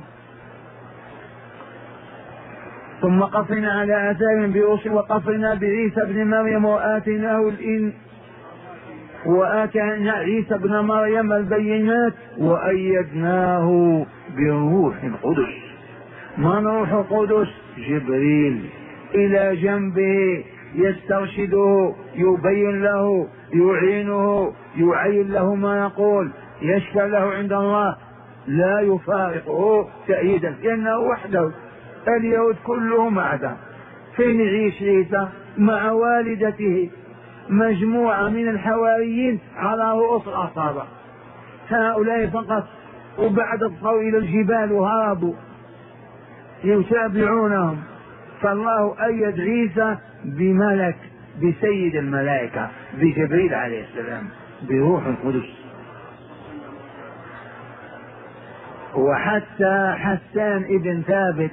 ثم قفنا على آثارهم برسل وقفنا بعيسى ابن مريم وآتيناه الإن وآتينا عيسى ابن مريم البينات وأيدناه بروح القدس. من روح القدس؟ جبريل إلى جنبه يسترشده، يبين له، يعينه، يعين له ما يقول، يشفع له عند الله، لا يفارقه تأييدا لأنه وحده. اليهود كلهم أعداء. فين يعيش عيسى؟ مع والدته مجموعة من الحواريين على رؤوس الأصابع، هؤلاء فقط. وبعد اطفوا إلى الجبال وهربوا يتابعونهم. فالله أيد عيسى بملك، بسيد الملائكة، بجبريل عليه السلام، بروح القدس. وحتى حسان ابن ثابت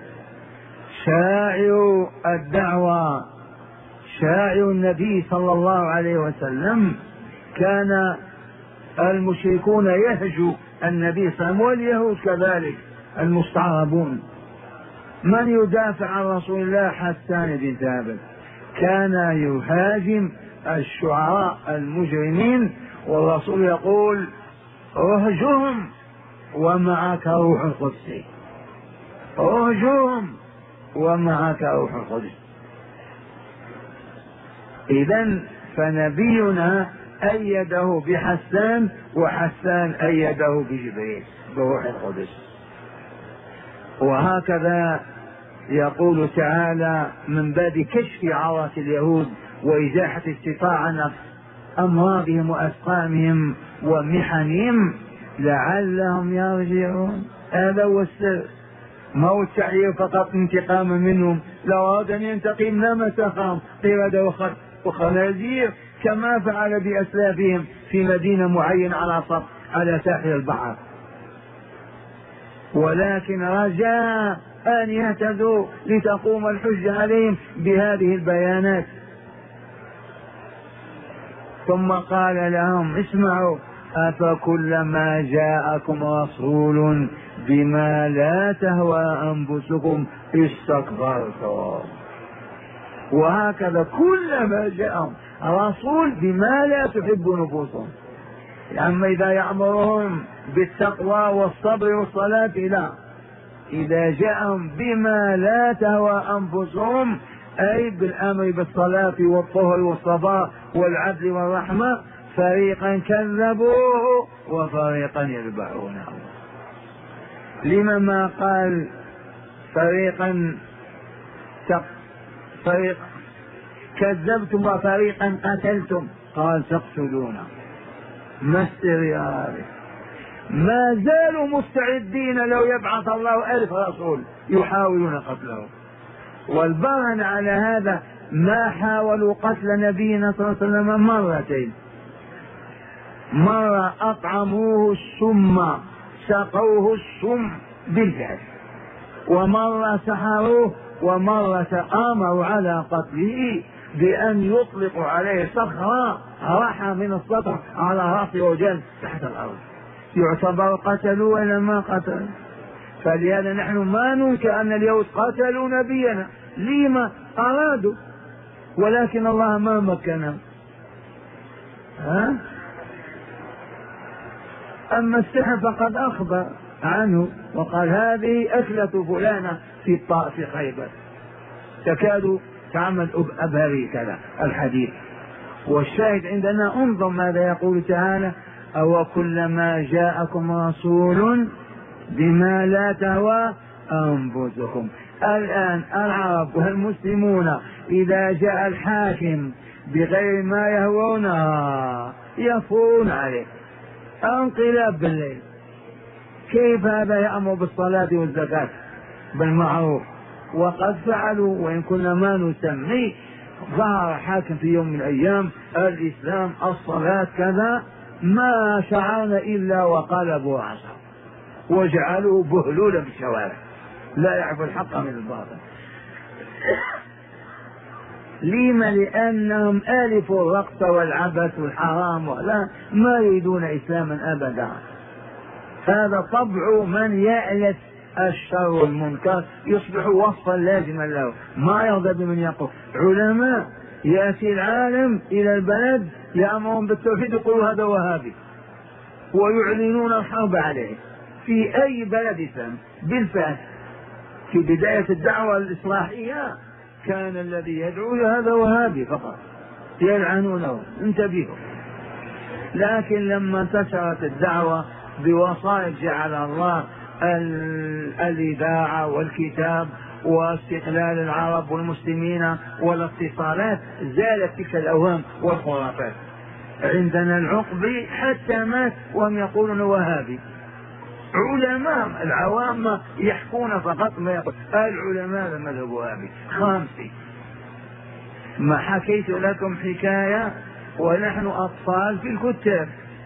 شاعر الدعوة، شاعر النبي صلى الله عليه وسلم، كان المشركون يهجوا النبي صلى الله عليه وسلم واليهود كذلك المستعربون. من يدافع عن رسول الله؟ حسان بن ثابت، كان يهاجم الشعراء المجرمين، والرسول يقول اهجهم ومعك روح القدس، اهجهم ومعك روح القدس. إذن فنبينا أيده بحسان، وحسان أيده بجبريل بروح القدس. وهكذا يقول تعالى من باب كشف عورة اليهود وإزاحة استطاعة أمراضهم وأسقامهم ومحنهم لعلهم يرجعون. هذا هو السر، ما هو التعيير فقط انتقاما منهم، لو أراد أن ينتقم لمسخهم قردة وخنازير كما فعل بأسلافهم في مدينة معينة على سطح على ساحل البحر، ولكن رجاء أن يهتدوا لتقوم الحجة عليهم بهذه البيانات. ثم قال لهم اسمعوا أفكلما جاءكم رسول بما لا تهوى أنفسكم استكبرتم. وهكذا كلما جاءهم رسول بما لا تحب نفوسهم، أما إذا يأمرهم بالتقوى والصبر والصلاة لا، إذا جاءهم بما لا تهوى أنفسهم أي بالأمر بالصلاة والطهر والصبر والعدل والرحمة، فريقا كذبوه وفريقا يتبعونه. لما ما قال فريقا فريق كذبتم وفريقا قتلتم؟ قال تقتلونه. ما السر؟ ما زالوا مستعدين لو يبعث الله ألف رسول يحاولون قتله. والبرهن على هذا ما حاولوا قتل نبينا صلى الله عليه وسلم مرتين، مرة أطعموه السم سقوه السم بالجهل، ومرة سحروه، ومرة آمروا على قتله بأن يطلقوا عليه صخرة راح من السطح على رأسه وجل تحت الأرض. يعتبر قتلوا ولا ما قتلوا؟ فلهذا نحن ما ننكر أن اليهود قتلوا نبينا لما أرادوا، ولكن الله ما مكنهم. ها؟ أما السحر فقد أخبر عنه وقال هذه أكلة فلانة في الطائف في خيبر تكاد تعمل أبهري كذا الحديث. والشاهد عندنا انظر ماذا يقول تعالى أو كلما جاءكم رسول بما لا تهوى أنفسكم. الآن العرب والمسلمون إذا جاء الحاكم بغير ما يهوونها يفون عليه انقلاب بالليل. كيف هذا يأمر بالصلاة والزكاة بالمعروف؟ وقد فعلوا، وإن كنا ما نسمي. ظهر حاكم في يوم من الأيام الإسلام الصلاة كذا، ما شعرنا إلا وقلبوا عصا وجعلوا بهلولا بالشوارع لا يعرف الحق من الباطل. لما؟ لأنهم آلفوا الرقص والعبث والحرام ولا ما يريدون إسلاما أبدا. هذا طبع من يألف الشر والمنكر يصبح وصفا لازما له، ما يرضى بمن يقول. علماء يأتي العالم إلى البلد يأمرون بالتوحيد يقولوا هذا وهابي ويعلنون الحرب عليه في أي بلد إسلام. بالفعل في بداية الدعوة الإصلاحية كان الذي يدعو هذا وهابي فقط يلعنونه، انتبهوا. لكن لما انتشرت الدعوة بوسائط جعل الله الإذاعة والكتاب واستقلال العرب والمسلمين والاتصالات، زالت تلك الأوهام والخرافات. عندنا العقبي حتى مات وهم يقولون وهابي، علماء العوام يحكون فقط ما يقول العلماء المذهب الوهابي خامسي. ما حكيت لكم حكاية ونحن أطفال في الكتاب،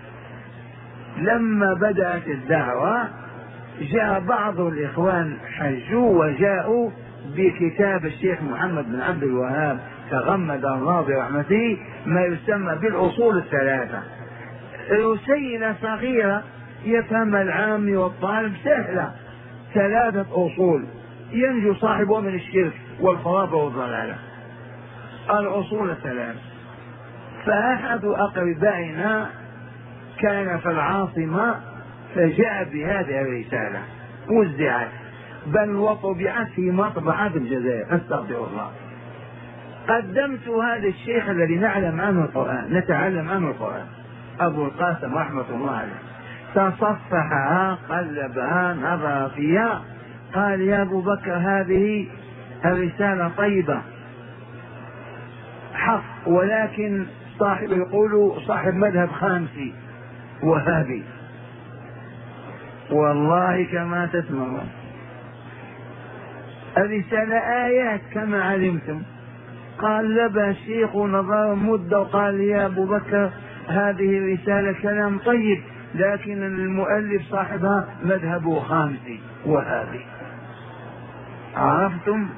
لما بدأت الدعوة جاء بعض الإخوان حجوا وجاءوا بكتاب الشيخ محمد بن عبد الوهاب تغمد الله برحمته ما يسمى بالأصول الثلاثة، رسيلة صغيرة يفهم العام والطالب سهلة، ثلاثة أصول ينجو صاحبه من الشرك والخرافة والضلالة، الأصول الثلاثة. فأحد أقربائنا كان في العاصمة فجاء بهذه الرسالة وزعت بل وطبعت في مطبعة الجزائر، أستغفر الله. قدمت هذا الشيخ الذي نعلم عنه القرآن نتعلم عنه القرآن أبو القاسم رحمة الله عليه، تصفحها قلبها نظر فيها قال يا أبو بكر هذه الرسالة طيبة حق، ولكن صاحب يقول صاحب مذهب خامسي وهابي، والله كما تسمعون الرسالة آيات كما علمتم. قال لبى الشيخ نظر مدة وقال يا أبو بكر هذه الرسالة كلام طيب، لكن المؤلف صاحبها مذهبه خامسي وهابي. عرفتم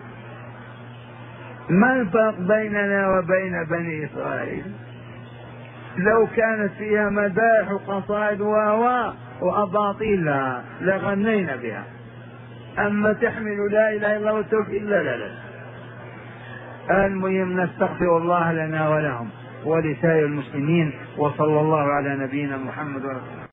ما الفرق بيننا وبين بني إسرائيل؟ لو كانت فيها مداح وقصائد وهواء وأباطيل لغنينا بها، أما تحمل لا إله إلا الله والتوحيد لا لا لا. المهم نستغفر الله لنا ولهم ولسائر المسلمين، وصلى الله على نبينا محمد ورسوله.